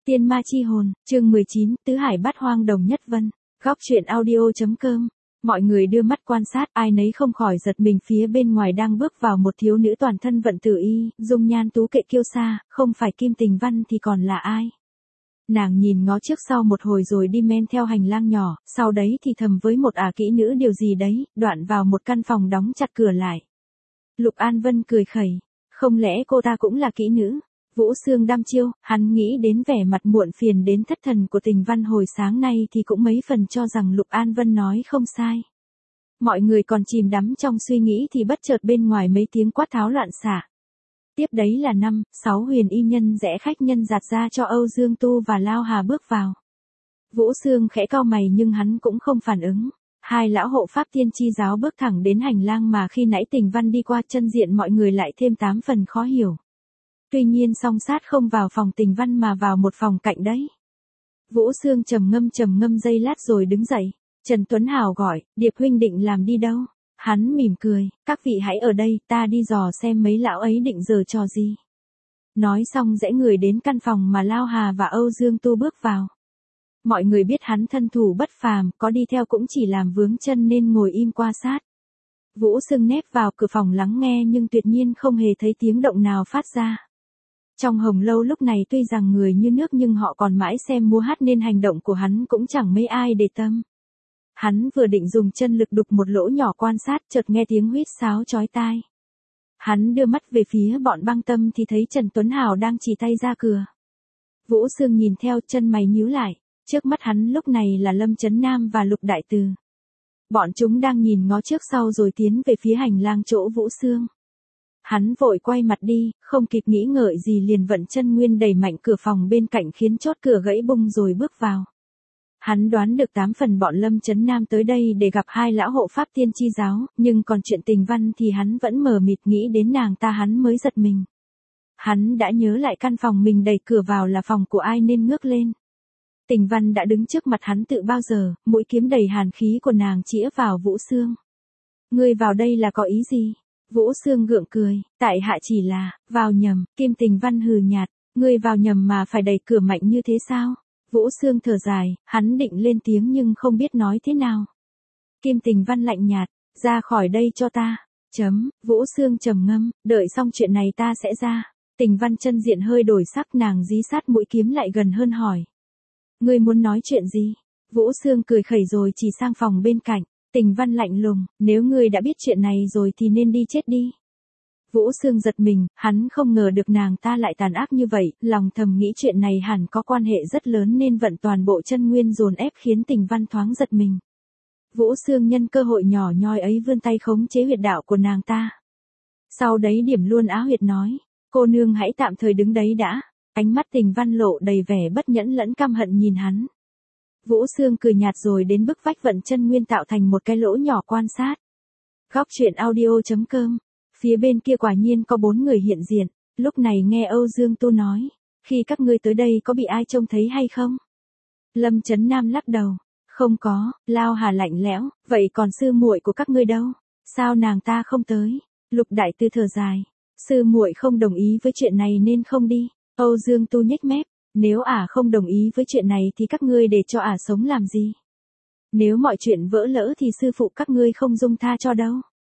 Tiên ma chi hồn, chương 19, Tứ Hải Bát Hoang Đồng Nhất Vân. Góc truyện audio.com. Mọi người đưa mắt quan sát, ai nấy không khỏi giật mình, phía bên ngoài đang bước vào một thiếu nữ toàn thân vận tử y, dung nhan tú kệ kiêu sa, không phải Kim Tình Văn thì còn là ai? Nàng nhìn ngó trước sau một hồi rồi đi men theo hành lang nhỏ, sau đấy thì thầm với một kỹ nữ điều gì đấy, đoạn vào một căn phòng đóng chặt cửa lại. Lục An Vân cười khẩy, không lẽ cô ta cũng là kỹ nữ? Vũ Sương đăm chiêu, hắn nghĩ đến vẻ mặt muộn phiền đến thất thần của Tình Văn hồi sáng nay thì cũng mấy phần cho rằng Lục An Vân nói không sai. Mọi người còn chìm đắm trong suy nghĩ thì bất chợt bên ngoài mấy tiếng quát tháo loạn xạ. Tiếp đấy là 5-6 huyền y nhân rẽ khách nhân giạt ra cho Âu Dương Tu và Lao Hà bước vào. Vũ Sương khẽ cau mày nhưng hắn cũng không phản ứng. Hai lão hộ pháp tiên tri giáo bước thẳng đến hành lang mà khi nãy Tình Văn đi qua, chân diện mọi người lại thêm 8 phần khó hiểu. Tuy nhiên song sát không vào phòng Tình Văn mà vào một phòng cạnh đấy. Vũ Sương trầm ngâm giây lát rồi đứng dậy. Trần Tuấn Hào gọi, Điệp huynh định làm đi đâu? Hắn mỉm cười, các vị hãy ở đây, ta đi dò xem mấy lão ấy định giở trò gì. Nói xong rẽ người đến căn phòng mà Lao Hà và Âu Dương Tu bước vào. Mọi người biết hắn thân thủ bất phàm, có đi theo cũng chỉ làm vướng chân nên ngồi im quan sát. Vũ Sương nép vào cửa phòng lắng nghe nhưng tuyệt nhiên không hề thấy tiếng động nào phát ra. Trong hồng lâu lúc này tuy rằng người như nước nhưng họ còn mãi xem múa hát nên hành động của hắn cũng chẳng mấy ai để tâm. Hắn vừa định dùng chân lực đục một lỗ nhỏ quan sát, chợt nghe tiếng huýt sáo chói tai. Hắn đưa mắt về phía bọn Băng Tâm thì thấy Trần Tuấn Hào đang chỉ tay ra cửa. Vũ Sương nhìn theo, chân mày nhíu lại, trước mắt hắn lúc này là Lâm Chấn Nam và Lục Đại Từ. Bọn chúng đang nhìn ngó trước sau rồi tiến về phía hành lang chỗ Vũ Sương. Hắn vội quay mặt đi, không kịp nghĩ ngợi gì liền vận chân nguyên đẩy mạnh cửa phòng bên cạnh khiến chốt cửa gãy bung rồi bước vào. Hắn đoán được 8 phần bọn Lâm Chấn Nam tới đây để gặp hai lão hộ pháp tiên tri giáo, nhưng còn chuyện Tình Văn thì hắn vẫn mờ mịt, nghĩ đến nàng ta hắn mới giật mình. Hắn đã nhớ lại căn phòng mình đẩy cửa vào là phòng của ai nên ngước lên. Tình Văn đã đứng trước mặt hắn tự bao giờ, mũi kiếm đầy hàn khí của nàng chĩa vào Vũ Sương. Ngươi vào đây là có ý gì? Vũ Sương gượng cười, tại hạ chỉ là, vào nhầm. Kim Tình Văn hừ nhạt, ngươi vào nhầm mà phải đẩy cửa mạnh như thế sao? Vũ Sương thở dài, hắn định lên tiếng nhưng không biết nói thế nào. Kim Tình Văn lạnh nhạt, ra khỏi đây cho ta. Vũ Sương trầm ngâm, đợi xong chuyện này ta sẽ ra. Tình Văn chân diện hơi đổi sắc, nàng dí sát mũi kiếm lại gần hơn hỏi. Ngươi muốn nói chuyện gì? Vũ Sương cười khẩy rồi chỉ sang phòng bên cạnh. Tình Văn lạnh lùng, nếu ngươi đã biết chuyện này rồi thì nên đi chết đi. Vũ Sương giật mình, hắn không ngờ được nàng ta lại tàn ác như vậy, lòng thầm nghĩ chuyện này hẳn có quan hệ rất lớn nên vận toàn bộ chân nguyên dồn ép khiến Tình Văn thoáng giật mình. Vũ Sương nhân cơ hội nhỏ nhoi ấy vươn tay khống chế huyệt đạo của nàng ta. Sau đấy điểm luôn á huyệt nói, cô nương hãy tạm thời đứng đấy đã. Ánh mắt Tình Văn lộ đầy vẻ bất nhẫn lẫn căm hận nhìn hắn. Vũ Sương cười nhạt rồi đến bức vách vận chân nguyên tạo thành một cái lỗ nhỏ quan sát. Góc truyện audio.com. Phía bên kia quả nhiên có 4 người hiện diện, lúc này nghe Âu Dương Tu nói, khi các ngươi tới đây có bị ai trông thấy hay không? Lâm Chấn Nam lắc đầu, không có. Lao Hà lạnh lẽo, vậy còn sư muội của các ngươi đâu? Sao nàng ta không tới? Lục Đại Tư thở dài, sư muội không đồng ý với chuyện này nên không đi. Âu Dương Tu nhếch mép, nếu không đồng ý với chuyện này thì các ngươi để cho sống làm gì? Nếu mọi chuyện vỡ lỡ thì sư phụ các ngươi không dung tha cho đâu.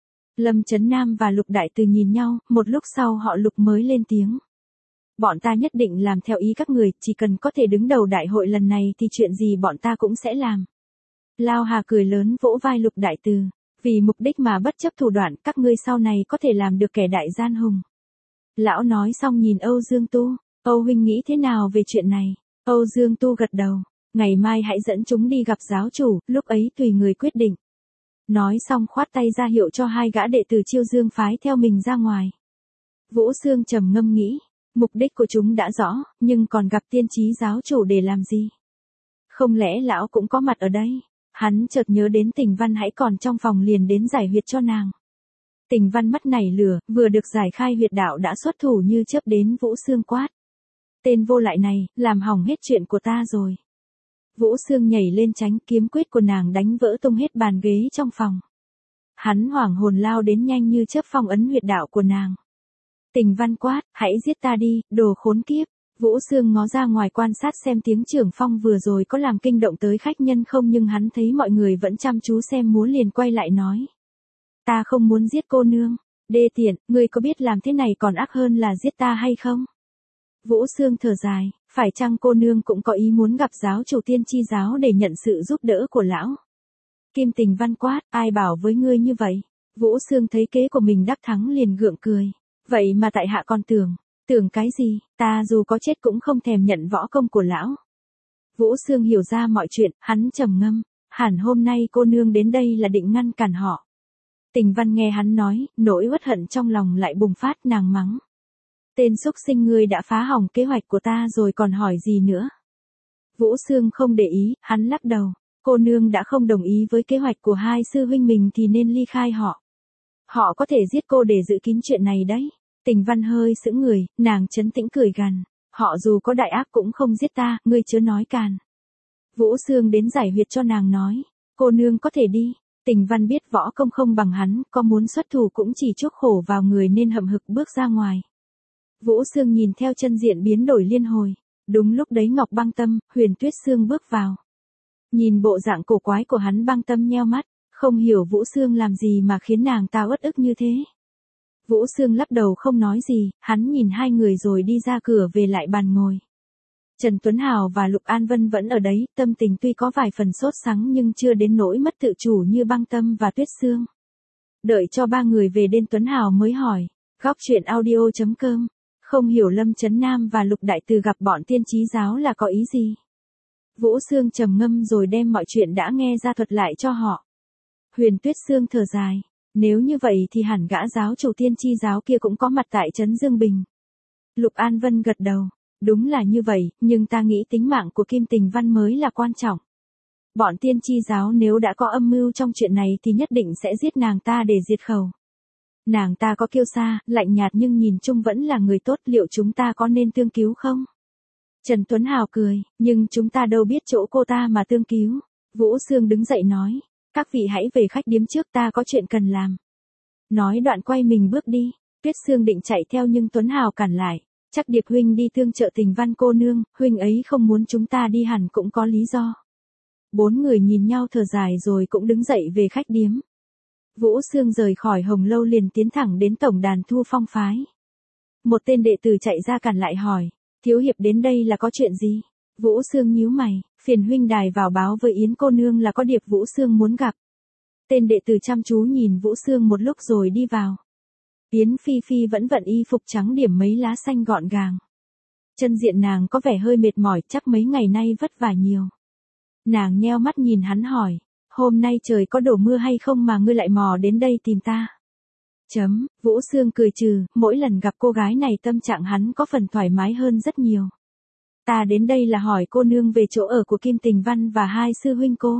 Lâm Chấn Nam và Lục Đại Từ nhìn nhau, một lúc sau họ Lục mới lên tiếng. Bọn ta nhất định làm theo ý các người, chỉ cần có thể đứng đầu đại hội lần này thì chuyện gì bọn ta cũng sẽ làm. Lao Hà cười lớn vỗ vai Lục Đại Từ, vì mục đích mà bất chấp thủ đoạn, các ngươi sau này có thể làm được kẻ đại gian hùng. Lão nói xong nhìn Âu Dương Tu, Âu huynh nghĩ thế nào về chuyện này? Âu Dương Tu gật đầu, ngày mai hãy dẫn chúng đi gặp giáo chủ, lúc ấy tùy người quyết định. Nói xong khoát tay ra hiệu cho hai gã đệ tử Chiêu Dương phái theo mình ra ngoài. Vũ Sương trầm ngâm nghĩ, mục đích của chúng đã rõ, nhưng còn gặp tiên trí giáo chủ để làm gì? Không lẽ lão cũng có mặt ở đây? Hắn chợt nhớ đến Tình Văn hãy còn trong phòng liền đến giải huyệt cho nàng. Tình Văn mắt nảy lửa, vừa được giải khai huyệt đạo đã xuất thủ như chớp đến Vũ Sương quát. Tên vô lại này, làm hỏng hết chuyện của ta rồi. Vũ Sương nhảy lên tránh, kiếm quyết của nàng đánh vỡ tung hết bàn ghế trong phòng. Hắn hoảng hồn lao đến nhanh như chớp phong ấn huyệt đạo của nàng. Tình Văn quát, hãy giết ta đi, đồ khốn kiếp. Vũ Sương ngó ra ngoài quan sát xem tiếng trưởng phong vừa rồi có làm kinh động tới khách nhân không, nhưng hắn thấy mọi người vẫn chăm chú xem múa liền quay lại nói. Ta không muốn giết cô nương. Đê tiện, ngươi có biết làm thế này còn ác hơn là giết ta hay không? Vũ Sương thở dài, phải chăng cô nương cũng có ý muốn gặp giáo chủ Tiên Tri giáo để nhận sự giúp đỡ của lão? Kim Tình Văn quát, ai bảo với ngươi như vậy? Vũ Sương thấy kế của mình đắc thắng liền gượng cười. Vậy mà tại hạ còn tưởng cái gì, ta dù có chết cũng không thèm nhận võ công của lão. Vũ Sương hiểu ra mọi chuyện, hắn trầm ngâm, hẳn hôm nay cô nương đến đây là định ngăn cản họ. Tình Văn nghe hắn nói, nỗi uất hận trong lòng lại bùng phát, nàng mắng. Tên xúc sinh ngươi đã phá hỏng kế hoạch của ta rồi còn hỏi gì nữa? Vũ Sương không để ý, hắn lắc đầu. Cô nương đã không đồng ý với kế hoạch của hai sư huynh mình thì nên ly khai họ. Họ có thể giết cô để giữ kín chuyện này đấy. Tình Văn hơi sững người, nàng trấn tĩnh cười gằn. Họ dù có đại ác cũng không giết ta, ngươi chớ nói càn. Vũ Sương đến giải huyệt cho nàng nói. Cô nương có thể đi. Tình Văn biết võ công không bằng hắn, có muốn xuất thủ cũng chỉ chuốc khổ vào người nên hậm hực bước ra ngoài. Vũ Sương nhìn theo chân diện biến đổi liên hồi. Đúng lúc đấy Ngọc Băng Tâm, Huyền Tuyết Sương bước vào. Nhìn bộ dạng cổ quái của hắn, Băng Tâm nheo mắt, không hiểu Vũ Sương làm gì mà khiến nàng ta uất ức như thế. Vũ Sương lắc đầu không nói gì, hắn nhìn hai người rồi đi ra cửa về lại bàn ngồi. Trần Tuấn Hào và Lục An Vân vẫn ở đấy, tâm tình tuy có vài phần sốt sắng nhưng chưa đến nỗi mất tự chủ như Băng Tâm và Tuyết Sương. Đợi cho ba người về đến Tuấn Hào mới hỏi, góc truyện audio.com, không hiểu Lâm Chấn Nam và Lục Đại Từ gặp bọn Tiên Trí giáo là có ý gì. Vũ Sương trầm ngâm rồi đem mọi chuyện đã nghe ra thuật lại cho họ. Huyền Tuyết Sương thở dài, nếu như vậy thì hẳn gã giáo chủ Tiên Tri giáo kia cũng có mặt tại trấn Dương Bình. Lục An Vân gật đầu, đúng là như vậy, nhưng ta nghĩ tính mạng của Kim Tình Văn mới là quan trọng. Bọn Tiên Tri giáo nếu đã có âm mưu trong chuyện này thì nhất định sẽ giết nàng ta để diệt khẩu. Nàng ta có kiêu sa, lạnh nhạt nhưng nhìn chung vẫn là người tốt, liệu chúng ta có nên tương cứu không? Trần Tuấn Hào cười, nhưng chúng ta đâu biết chỗ cô ta mà tương cứu. Vũ Sương đứng dậy nói, các vị hãy về khách điếm trước, ta có chuyện cần làm. Nói đoạn quay mình bước đi, Tuyết Sương định chạy theo nhưng Tuấn Hào cản lại, chắc Điệp huynh đi tương trợ Tình Văn cô nương, huynh ấy không muốn chúng ta đi hẳn cũng có lý do. Bốn người nhìn nhau thở dài rồi cũng đứng dậy về khách điếm. Vũ Sương rời khỏi Hồng Lâu liền tiến thẳng đến tổng đàn Thu Phong phái. Một tên đệ tử chạy ra cản lại hỏi, thiếu hiệp đến đây là có chuyện gì? Vũ Sương nhíu mày, phiền huynh đài vào báo với Yến cô nương là có điệp Vũ Sương muốn gặp. Tên đệ tử chăm chú nhìn Vũ Sương một lúc rồi đi vào. Yến Phi Phi vẫn vận y phục trắng điểm mấy lá xanh gọn gàng. Chân diện nàng có vẻ hơi mệt mỏi, chắc mấy ngày nay vất vả nhiều. Nàng nheo mắt nhìn hắn hỏi, hôm nay trời có đổ mưa hay không mà ngươi lại mò đến đây tìm ta? Vũ Sương cười trừ, mỗi lần gặp cô gái này tâm trạng hắn có phần thoải mái hơn rất nhiều. Ta đến đây là hỏi cô nương về chỗ ở của Kim Tình Văn và hai sư huynh cô.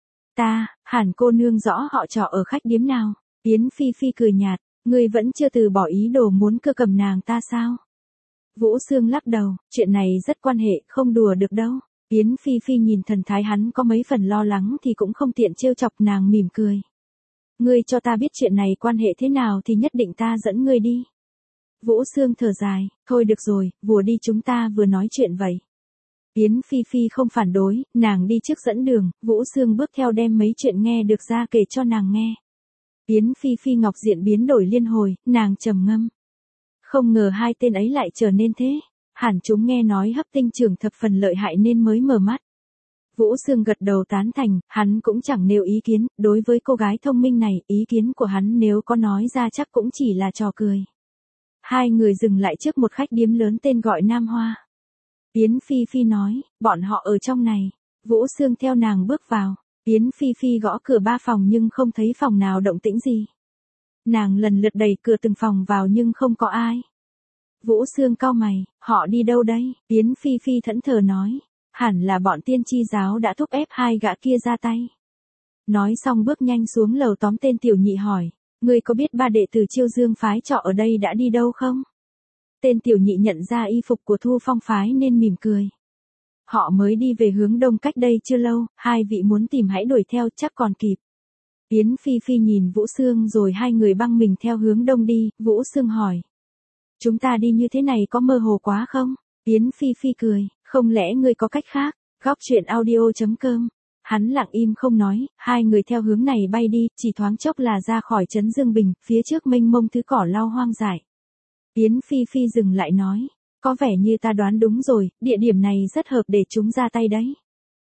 Hẳn cô nương rõ họ trọ ở khách điếm nào? Yến Phi Phi cười nhạt, ngươi vẫn chưa từ bỏ ý đồ muốn cưa cầm nàng ta sao? Vũ Sương lắc đầu, chuyện này rất quan hệ, không đùa được đâu. Yến Phi Phi nhìn thần thái hắn có mấy phần lo lắng thì cũng không tiện trêu chọc, nàng mỉm cười. Ngươi cho ta biết chuyện này quan hệ thế nào thì nhất định ta dẫn ngươi đi. Vũ Sương thở dài, thôi được rồi, vừa đi chúng ta vừa nói chuyện vậy. Yến Phi Phi không phản đối, nàng đi trước dẫn đường, Vũ Sương bước theo đem mấy chuyện nghe được ra kể cho nàng nghe. Yến Phi Phi ngọc diện biến đổi liên hồi, nàng trầm ngâm. Không ngờ hai tên ấy lại trở nên thế, hẳn chúng nghe nói hấp tinh trưởng thập phần lợi hại nên mới mở mắt. Vũ Sương gật đầu tán thành, hắn cũng chẳng nêu ý kiến, đối với cô gái thông minh này, ý kiến của hắn nếu có nói ra chắc cũng chỉ là trò cười. Hai người dừng lại trước một khách điếm lớn tên gọi Nam Hoa. Yến Phi Phi nói, bọn họ ở trong này. Vũ Sương theo nàng bước vào. Yến Phi Phi gõ cửa 3 phòng nhưng không thấy phòng nào động tĩnh gì. Nàng lần lượt đẩy cửa từng phòng vào nhưng không có ai. Vũ Sương cau mày, họ đi đâu đây? Yến Phi Phi thẫn thờ nói, hẳn là bọn Tiên Tri giáo đã thúc ép hai gã kia ra tay. Nói xong bước nhanh xuống lầu tóm tên tiểu nhị hỏi, ngươi có biết ba đệ tử Chiêu Dương phái trọ ở đây đã đi đâu không? Tên tiểu nhị nhận ra y phục của Thu Phong phái nên mỉm cười. Họ mới đi về hướng đông cách đây chưa lâu, hai vị muốn tìm hãy đuổi theo chắc còn kịp. Yến Phi Phi nhìn Vũ Sương rồi hai người băng mình theo hướng đông đi, Vũ Sương hỏi. Chúng ta đi như thế này có mơ hồ quá không? Yến Phi Phi cười, không lẽ ngươi có cách khác, góc chuyện audio.com. Hắn lặng im không nói, hai người theo hướng này bay đi, chỉ thoáng chốc là ra khỏi trấn Dương Bình, phía trước mênh mông thứ cỏ lau hoang dại. Yến Phi Phi dừng lại nói, có vẻ như ta đoán đúng rồi, địa điểm này rất hợp để chúng ra tay đấy.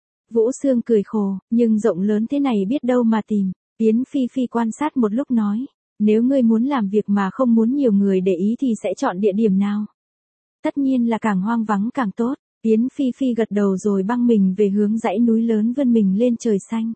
Vũ Sương cười khổ, nhưng rộng lớn thế này biết đâu mà tìm. Yến Phi Phi quan sát một lúc nói, nếu ngươi muốn làm việc mà không muốn nhiều người để ý thì sẽ chọn địa điểm nào? Tất nhiên là càng hoang vắng càng tốt. Yến Phi Phi gật đầu rồi băng mình về hướng dãy núi lớn vươn mình lên trời xanh.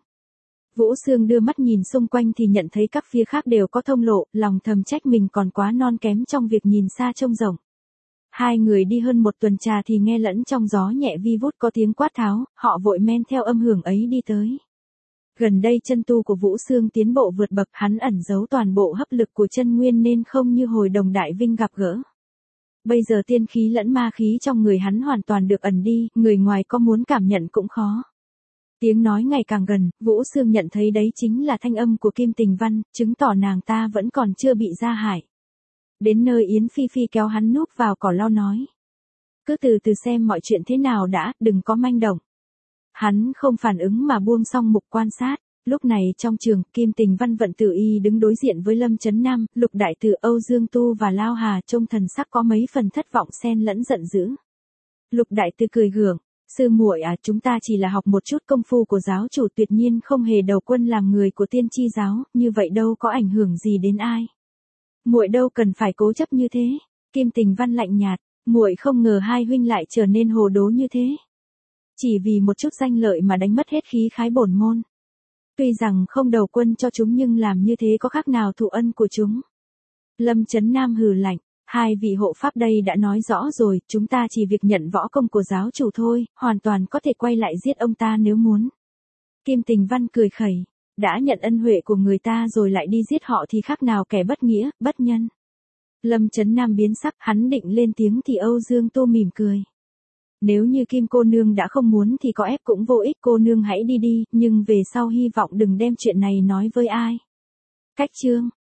Vũ Sương đưa mắt nhìn xung quanh thì nhận thấy các phía khác đều có thông lộ, lòng thầm trách mình còn quá non kém trong việc nhìn xa trông rộng. Hai người đi hơn một tuần trà thì nghe lẫn trong gió nhẹ vi vút có tiếng quát tháo, họ vội men theo âm hưởng ấy đi tới. Gần đây chân tu của Vũ Sương tiến bộ vượt bậc, hắn ẩn giấu toàn bộ hấp lực của chân nguyên nên không như hồi Đồng Đại Vinh gặp gỡ. Bây giờ tiên khí lẫn ma khí trong người hắn hoàn toàn được ẩn đi, người ngoài có muốn cảm nhận cũng khó. Tiếng nói ngày càng gần, Vũ Sương nhận thấy đấy chính là thanh âm của Kim Tình Văn, chứng tỏ nàng ta vẫn còn chưa bị gia hại. Đến nơi Yến Phi Phi kéo hắn núp vào cỏ lau nói. Cứ từ từ xem mọi chuyện thế nào đã, đừng có manh động. Hắn không phản ứng mà buông song mục quan sát. Lúc này trong trường, Kim Tình Văn Vận Tử Y đứng đối diện với Lâm Chấn Nam, Lục Đại Tử, Âu Dương Tu và Lao Hà, trông thần sắc có mấy phần thất vọng xen lẫn giận dữ. Lục Đại Tử cười gượng, sư muội à, chúng ta chỉ là học một chút công phu của giáo chủ, tuyệt nhiên không hề đầu quân làm người của Tiên Tri giáo, như vậy đâu có ảnh hưởng gì đến ai. Muội đâu cần phải cố chấp như thế. Kim Tình Văn lạnh nhạt, muội không ngờ hai huynh lại trở nên hồ đố như thế. Chỉ vì một chút danh lợi mà đánh mất hết khí khái bổn môn. Tuy rằng không đầu quân cho chúng nhưng làm như thế có khác nào thụ ân của chúng. Lâm Chấn Nam hừ lạnh, hai vị hộ pháp đây đã nói rõ rồi, chúng ta chỉ việc nhận võ công của giáo chủ thôi, hoàn toàn có thể quay lại giết ông ta nếu muốn. Kim Tình Văn cười khẩy, đã nhận ân huệ của người ta rồi lại đi giết họ thì khác nào kẻ bất nghĩa, bất nhân. Lâm Chấn Nam biến sắc, hắn định lên tiếng thì Âu Dương Tô mỉm cười. Nếu như Kim cô nương đã không muốn thì có ép cũng vô ích, cô nương hãy đi đi, nhưng về sau hy vọng đừng đem chuyện này nói với ai. Cách chương